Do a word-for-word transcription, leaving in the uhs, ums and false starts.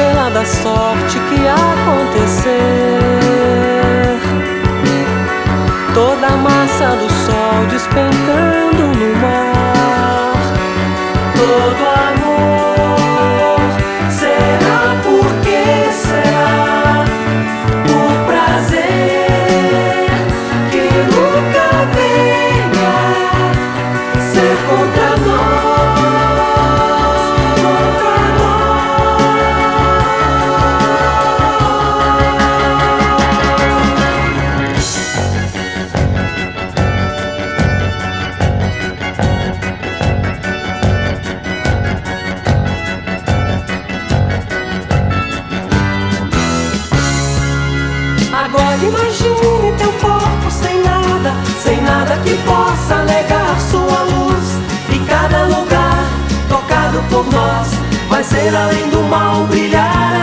estrela da sorte que acontecer. Toda a massa do sol despencando no mar. Todo amor será porque será por prazer que nunca venha ser contra nós, contra Agora imagine teu corpo sem nada, sem nada que possa negar sua luz. E cada lugar tocado por nós vai ser além do mal brilhar.